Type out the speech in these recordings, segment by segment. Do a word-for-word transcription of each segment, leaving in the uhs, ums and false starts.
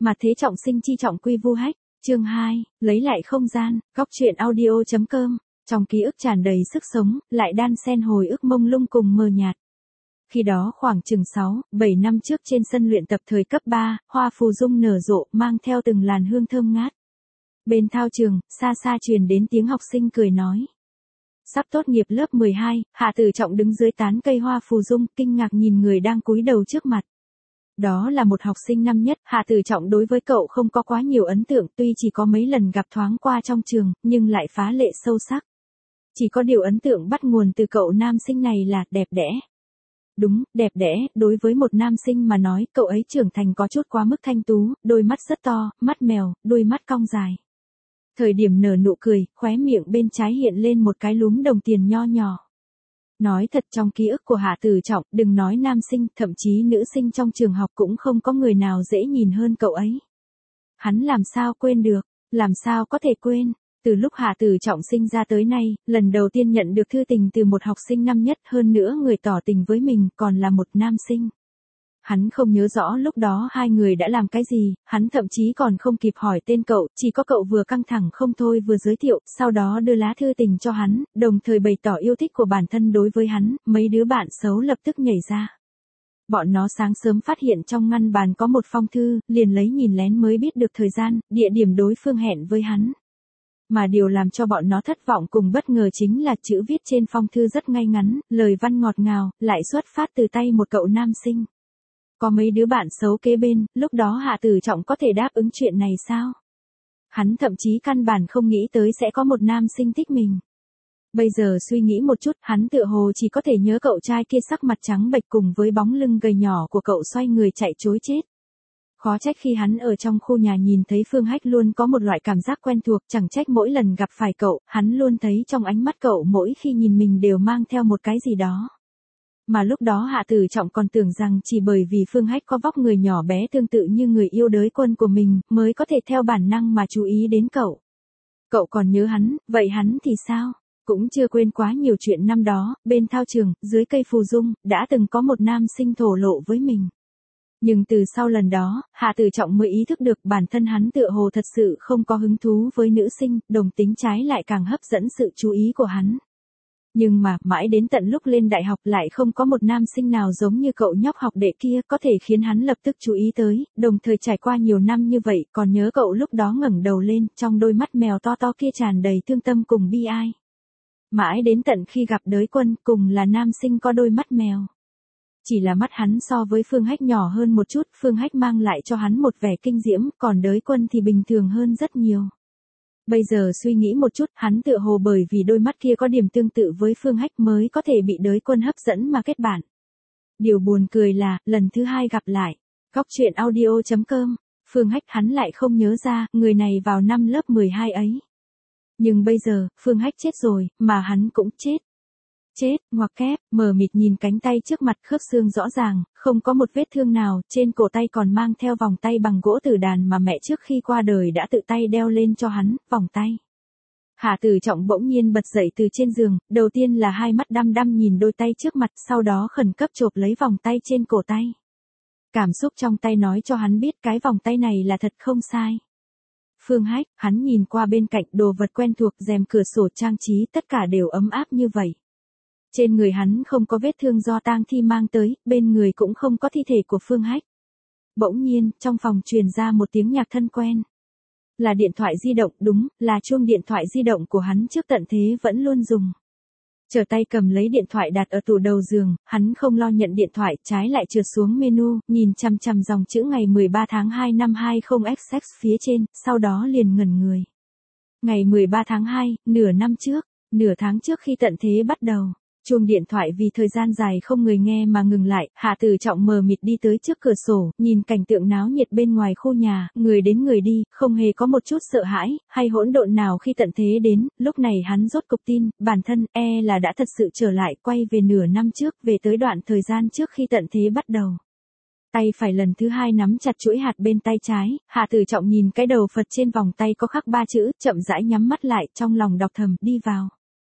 Mà thế trọng sinh chi trọng quy vu hách, chương hai, lấy lại không gian, góc truyện audio.com, trong ký ức tràn đầy sức sống, lại đan xen hồi ức mông lung cùng mờ nhạt. Khi đó khoảng chừng sáu, bảy năm trước trên sân luyện tập thời cấp ba, hoa phù dung nở rộ, mang theo từng làn hương thơm ngát. Bên thao trường, xa xa truyền đến tiếng học sinh cười nói. Sắp tốt nghiệp lớp mười hai, Hạ Tử Trọng đứng dưới tán cây hoa phù dung, kinh ngạc nhìn người đang cúi đầu trước mặt. Đó là một học sinh năm nhất, Hạ Tử Trọng đối với cậu không có quá nhiều ấn tượng, tuy chỉ có mấy lần gặp thoáng qua trong trường, nhưng lại phá lệ sâu sắc. Chỉ có điều ấn tượng bắt nguồn từ cậu nam sinh này là đẹp đẽ. Đúng, đẹp đẽ, đối với một nam sinh mà nói, cậu ấy trưởng thành có chút quá mức thanh tú, đôi mắt rất to, mắt mèo, đuôi mắt cong dài. Thời điểm nở nụ cười, khóe miệng bên trái hiện lên một cái lúm đồng tiền nho nhỏ. Nói thật trong ký ức của Hạ Tử Trọng, đừng nói nam sinh, thậm chí nữ sinh trong trường học cũng không có người nào dễ nhìn hơn cậu ấy. Hắn làm sao quên được, làm sao có thể quên. Từ lúc Hạ Tử Trọng sinh ra tới nay, lần đầu tiên nhận được thư tình từ một học sinh năm nhất, hơn nữa người tỏ tình với mình còn là một nam sinh. Hắn không nhớ rõ lúc đó hai người đã làm cái gì, hắn thậm chí còn không kịp hỏi tên cậu, chỉ có cậu vừa căng thẳng không thôi vừa giới thiệu, sau đó đưa lá thư tình cho hắn, đồng thời bày tỏ yêu thích của bản thân đối với hắn, mấy đứa bạn xấu lập tức nhảy ra. Bọn nó sáng sớm phát hiện trong ngăn bàn có một phong thư, liền lấy nhìn lén mới biết được thời gian, địa điểm đối phương hẹn với hắn. Mà điều làm cho bọn nó thất vọng cùng bất ngờ chính là chữ viết trên phong thư rất ngay ngắn, lời văn ngọt ngào, lại xuất phát từ tay một cậu nam sinh. Có mấy đứa bạn xấu kế bên, lúc đó Hạ Tử Trọng có thể đáp ứng chuyện này sao? Hắn thậm chí căn bản không nghĩ tới sẽ có một nam sinh thích mình. Bây giờ suy nghĩ một chút, hắn tựa hồ chỉ có thể nhớ cậu trai kia sắc mặt trắng bệch cùng với bóng lưng gầy nhỏ của cậu xoay người chạy trối chết. Khó trách khi hắn ở trong khu nhà nhìn thấy Phương Hách luôn có một loại cảm giác quen thuộc, chẳng trách mỗi lần gặp phải cậu, hắn luôn thấy trong ánh mắt cậu mỗi khi nhìn mình đều mang theo một cái gì đó. Mà lúc đó Hạ Tử Trọng còn tưởng rằng chỉ bởi vì Phương Hách có vóc người nhỏ bé tương tự như người yêu đới quân của mình, mới có thể theo bản năng mà chú ý đến cậu. Cậu còn nhớ hắn, vậy hắn thì sao? Cũng chưa quên quá nhiều chuyện năm đó, bên thao trường, dưới cây phù dung, đã từng có một nam sinh thổ lộ với mình. Nhưng từ sau lần đó, Hạ Tử Trọng mới ý thức được bản thân hắn tựa hồ thật sự không có hứng thú với nữ sinh, đồng tính trái lại càng hấp dẫn sự chú ý của hắn. Nhưng mà, mãi đến tận lúc lên đại học lại không có một nam sinh nào giống như cậu nhóc học đệ kia có thể khiến hắn lập tức chú ý tới, đồng thời trải qua nhiều năm như vậy, còn nhớ cậu lúc đó ngẩng đầu lên, trong đôi mắt mèo to to kia tràn đầy thương tâm cùng bi ai. Mãi đến tận khi gặp đới quân, cùng là nam sinh có đôi mắt mèo. Chỉ là mắt hắn so với Phương Hách nhỏ hơn một chút, Phương Hách mang lại cho hắn một vẻ kinh diễm, còn đới quân thì bình thường hơn rất nhiều. Bây giờ suy nghĩ một chút, hắn tựa hồ bởi vì đôi mắt kia có điểm tương tự với Phương Hách mới có thể bị đới quân hấp dẫn mà kết bạn. Điều buồn cười là, lần thứ hai gặp lại, góc truyện audio.com, Phương Hách hắn lại không nhớ ra, người này vào năm lớp mười hai ấy. Nhưng bây giờ, Phương Hách chết rồi, mà hắn cũng chết. Chết, ngoặc kép, mờ mịt nhìn cánh tay trước mặt khớp xương rõ ràng, không có một vết thương nào, trên cổ tay còn mang theo vòng tay bằng gỗ tử đàn mà mẹ trước khi qua đời đã tự tay đeo lên cho hắn, vòng tay. Hạ Tử Trọng bỗng nhiên bật dậy từ trên giường, đầu tiên là hai mắt đăm đăm nhìn đôi tay trước mặt, sau đó khẩn cấp chộp lấy vòng tay trên cổ tay. Cảm xúc trong tay nói cho hắn biết cái vòng tay này là thật không sai. Phương Hách, hắn nhìn qua bên cạnh đồ vật quen thuộc, rèm cửa sổ trang trí tất cả đều ấm áp như vậy. Trên người hắn không có vết thương do tang thi mang tới, bên người cũng không có thi thể của Phương Hách. Bỗng nhiên, trong phòng truyền ra một tiếng nhạc thân quen. Là điện thoại di động, đúng, là chuông điện thoại di động của hắn trước tận thế vẫn luôn dùng. Trở tay cầm lấy điện thoại đặt ở tủ đầu giường, hắn không lo nhận điện thoại, trái lại trượt xuống menu, nhìn chằm chằm dòng chữ ngày mười ba tháng hai năm hai không x x phía trên, sau đó liền ngẩn người. Ngày mười ba tháng hai, nửa năm trước, nửa tháng trước khi tận thế bắt đầu. Chuông điện thoại vì thời gian dài không người nghe mà ngừng lại, Hạ Tử Trọng mờ mịt đi tới trước cửa sổ, nhìn cảnh tượng náo nhiệt bên ngoài khu nhà, người đến người đi, không hề có một chút sợ hãi, hay hỗn độn nào khi tận thế đến, lúc này hắn rốt cục tin, bản thân, e là đã thật sự trở lại, quay về nửa năm trước, về tới đoạn thời gian trước khi tận thế bắt đầu. Tay phải lần thứ hai nắm chặt chuỗi hạt bên tay trái, Hạ Tử Trọng nhìn cái đầu Phật trên vòng tay có khắc ba chữ, chậm rãi nhắm mắt lại, trong lòng đọc thầm, đi vào.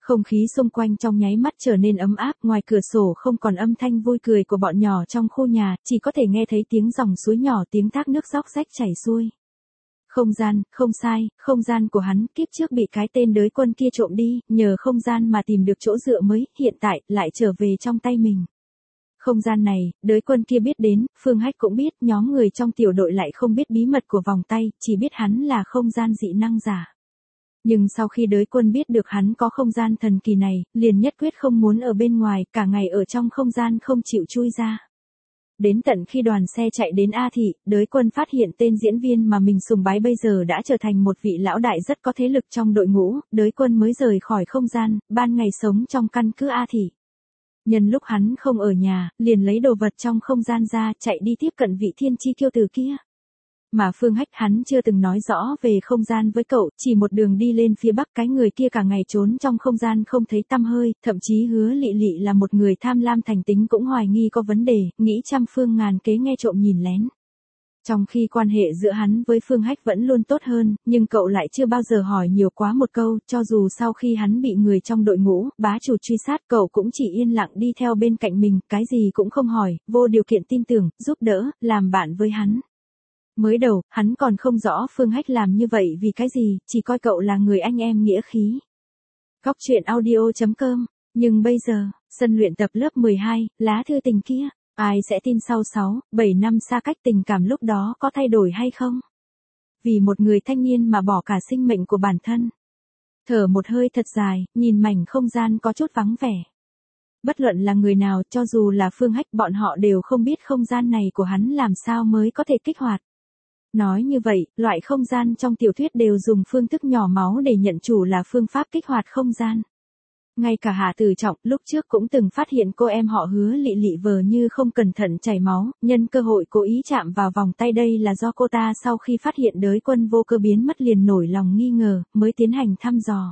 Không khí xung quanh trong nháy mắt trở nên ấm áp, ngoài cửa sổ không còn âm thanh vui cười của bọn nhỏ trong khu nhà, chỉ có thể nghe thấy tiếng dòng suối nhỏ, tiếng thác nước róc rách chảy xuôi. Không gian, không sai, không gian của hắn, kiếp trước bị cái tên đới quân kia trộm đi, nhờ không gian mà tìm được chỗ dựa mới, hiện tại, lại trở về trong tay mình. Không gian này, đới quân kia biết đến, Phương Hách cũng biết, nhóm người trong tiểu đội lại không biết bí mật của vòng tay, chỉ biết hắn là không gian dị năng giả. Nhưng sau khi đới quân biết được hắn có không gian thần kỳ này, liền nhất quyết không muốn ở bên ngoài, cả ngày ở trong không gian không chịu chui ra. Đến tận khi đoàn xe chạy đến A Thị, đới quân phát hiện tên diễn viên mà mình sùng bái bây giờ đã trở thành một vị lão đại rất có thế lực trong đội ngũ, đới quân mới rời khỏi không gian, ban ngày sống trong căn cứ A Thị. Nhân lúc hắn không ở nhà, liền lấy đồ vật trong không gian ra, chạy đi tiếp cận vị thiên chi kiêu tử kia. Mà Phương Hách hắn chưa từng nói rõ về không gian với cậu, chỉ một đường đi lên phía bắc, cái người kia cả ngày trốn trong không gian không thấy tăm hơi, thậm chí Hứa Lị Lị là một người tham lam thành tính cũng hoài nghi có vấn đề, nghĩ trăm phương ngàn kế nghe trộm nhìn lén. Trong khi quan hệ giữa hắn với Phương Hách vẫn luôn tốt hơn, nhưng cậu lại chưa bao giờ hỏi nhiều quá một câu, cho dù sau khi hắn bị người trong đội ngũ, bá chủ truy sát, cậu cũng chỉ yên lặng đi theo bên cạnh mình, cái gì cũng không hỏi, vô điều kiện tin tưởng, giúp đỡ, làm bạn với hắn. Mới đầu, hắn còn không rõ Phương Hách làm như vậy vì cái gì, chỉ coi cậu là người anh em nghĩa khí. Góc truyện audio chấm com, nhưng bây giờ, sân luyện tập lớp mười hai, lá thư tình kia, ai sẽ tin sau sáu, bảy năm xa cách tình cảm lúc đó có thay đổi hay không? Vì một người thanh niên mà bỏ cả sinh mệnh của bản thân. Thở một hơi thật dài, nhìn mảnh không gian có chút vắng vẻ. Bất luận là người nào, cho dù là Phương Hách, bọn họ đều không biết không gian này của hắn làm sao mới có thể kích hoạt. Nói như vậy, loại không gian trong tiểu thuyết đều dùng phương thức nhỏ máu để nhận chủ là phương pháp kích hoạt không gian. Ngay cả Hạ Tử Trọng lúc trước cũng từng phát hiện cô em họ Hứa Lị Lị vờ như không cẩn thận chảy máu, nhân cơ hội cố ý chạm vào vòng tay, đây là do cô ta sau khi phát hiện đới quân vô cơ biến mất liền nổi lòng nghi ngờ, mới tiến hành thăm dò.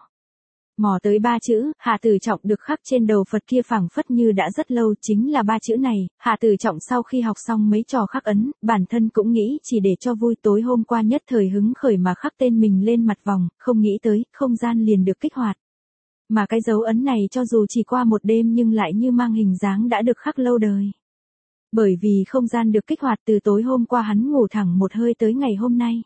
Mò tới ba chữ, Hạ Tử Trọng được khắc trên đầu Phật kia phảng phất như đã rất lâu, chính là ba chữ này. Hạ Tử Trọng sau khi học xong mấy trò khắc ấn, bản thân cũng nghĩ chỉ để cho vui, tối hôm qua nhất thời hứng khởi mà khắc tên mình lên mặt vòng, không nghĩ tới, không gian liền được kích hoạt. Mà cái dấu ấn này cho dù chỉ qua một đêm nhưng lại như mang hình dáng đã được khắc lâu đời. Bởi vì không gian được kích hoạt từ tối hôm qua hắn ngủ thẳng một hơi tới ngày hôm nay.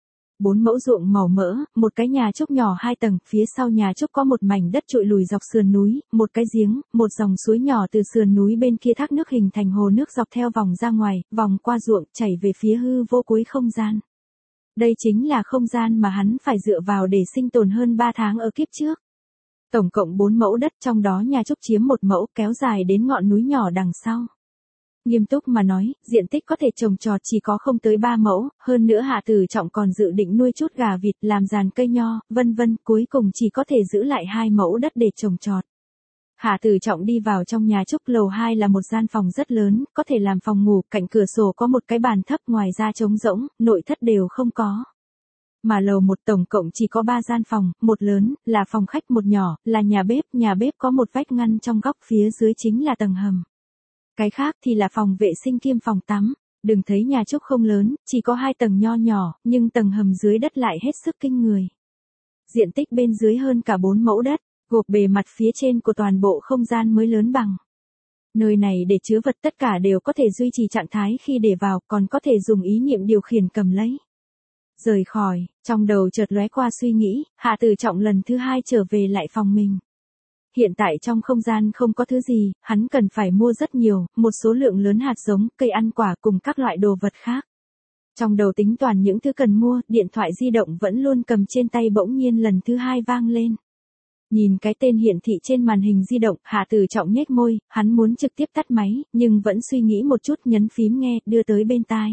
Bốn mẫu ruộng màu mỡ, một cái nhà trúc nhỏ hai tầng, phía sau nhà trúc có một mảnh đất trụi lùi dọc sườn núi, một cái giếng, một dòng suối nhỏ từ sườn núi bên kia thác nước hình thành hồ nước dọc theo vòng ra ngoài, vòng qua ruộng, chảy về phía hư vô cuối không gian. Đây chính là không gian mà hắn phải dựa vào để sinh tồn hơn ba tháng ở kiếp trước. Tổng cộng bốn mẫu đất, trong đó nhà trúc chiếm một mẫu, kéo dài đến ngọn núi nhỏ đằng sau. Nghiêm túc mà nói, diện tích có thể trồng trọt chỉ có không tới ba mẫu, hơn nữa Hạ Tử Trọng còn dự định nuôi chút gà vịt, làm giàn cây nho, vân vân, cuối cùng chỉ có thể giữ lại hai mẫu đất để trồng trọt. Hạ Tử Trọng đi vào trong nhà trúc, lầu hai là một gian phòng rất lớn, có thể làm phòng ngủ, cạnh cửa sổ có một cái bàn thấp, ngoài ra trống rỗng, nội thất đều không có. Mà lầu một tổng cộng chỉ có ba gian phòng, một lớn, là phòng khách, một nhỏ, là nhà bếp, nhà bếp có một vách ngăn trong góc, phía dưới chính là tầng hầm. Cái khác thì là phòng vệ sinh kiêm phòng tắm. Đừng thấy nhà trúc không lớn, chỉ có hai tầng nho nhỏ, nhưng tầng hầm dưới đất lại hết sức kinh người. Diện tích bên dưới hơn cả bốn mẫu đất, gộp bề mặt phía trên của toàn bộ không gian mới lớn bằng. Nơi này để chứa vật tất cả đều có thể duy trì trạng thái khi để vào, còn có thể dùng ý niệm điều khiển cầm lấy. Rời khỏi, trong đầu chợt lóe qua suy nghĩ, Hạ Tử Trọng lần thứ hai trở về lại phòng mình. Hiện tại trong không gian không có thứ gì, hắn cần phải mua rất nhiều, một số lượng lớn hạt giống, cây ăn quả cùng các loại đồ vật khác. Trong đầu tính toàn những thứ cần mua, điện thoại di động vẫn luôn cầm trên tay bỗng nhiên lần thứ hai vang lên. Nhìn cái tên hiển thị trên màn hình di động, Hạ Tử Trọng nhếch môi, hắn muốn trực tiếp tắt máy, nhưng vẫn suy nghĩ một chút, nhấn phím nghe, đưa tới bên tai.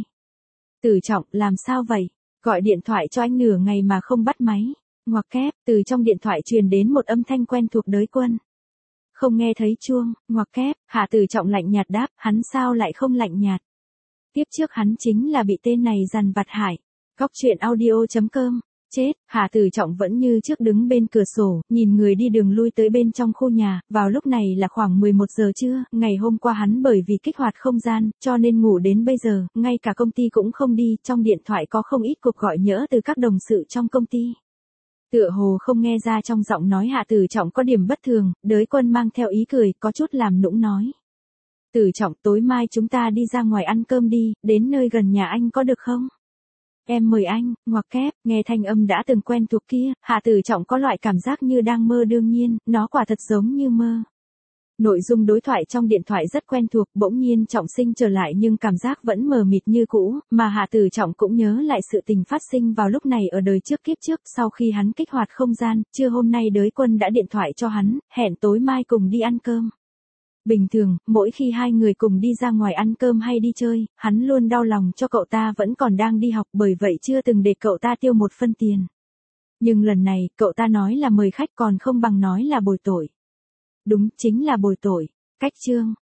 Tử Trọng, làm sao vậy? Gọi điện thoại cho anh nửa ngày mà không bắt máy. Ngoặc kép, từ trong điện thoại truyền đến một âm thanh quen thuộc, đới quân. Không nghe thấy chuông, ngoặc kép, Hạ Tử Trọng lạnh nhạt đáp, hắn sao lại không lạnh nhạt. Tiếp trước hắn chính là bị tên này dằn vặt hại. Góc truyện audio chấm com, chết, Hạ Tử Trọng vẫn như trước đứng bên cửa sổ, nhìn người đi đường lui tới bên trong khu nhà, vào lúc này là khoảng mười một giờ trưa, ngày hôm qua hắn bởi vì kích hoạt không gian, cho nên ngủ đến bây giờ, ngay cả công ty cũng không đi, trong điện thoại có không ít cuộc gọi nhỡ từ các đồng sự trong công ty. Tựa hồ không nghe ra trong giọng nói Hạ Tử Trọng có điểm bất thường, Đới Quân mang theo ý cười, có chút làm nũng nói. Tử Trọng, tối mai chúng ta đi ra ngoài ăn cơm đi, đến nơi gần nhà anh có được không? Em mời anh, ngoặc kép, nghe thanh âm đã từng quen thuộc kia, Hạ Tử Trọng có loại cảm giác như đang mơ đương nhiên, nó quả thật giống như mơ. Nội dung đối thoại trong điện thoại rất quen thuộc, bỗng nhiên Trọng Sinh trở lại nhưng cảm giác vẫn mờ mịt như cũ, mà Hạ Tử Trọng cũng nhớ lại sự tình phát sinh vào lúc này ở đời trước kiếp trước, sau khi hắn kích hoạt không gian, trưa hôm nay Đới Quân đã điện thoại cho hắn, hẹn tối mai cùng đi ăn cơm. Bình thường, mỗi khi hai người cùng đi ra ngoài ăn cơm hay đi chơi, hắn luôn đau lòng cho cậu ta vẫn còn đang đi học, bởi vậy chưa từng để cậu ta tiêu một phân tiền. Nhưng lần này, cậu ta nói là mời khách còn không bằng nói là bồi tội. Đúng, chính là bồi tội. Cách chương.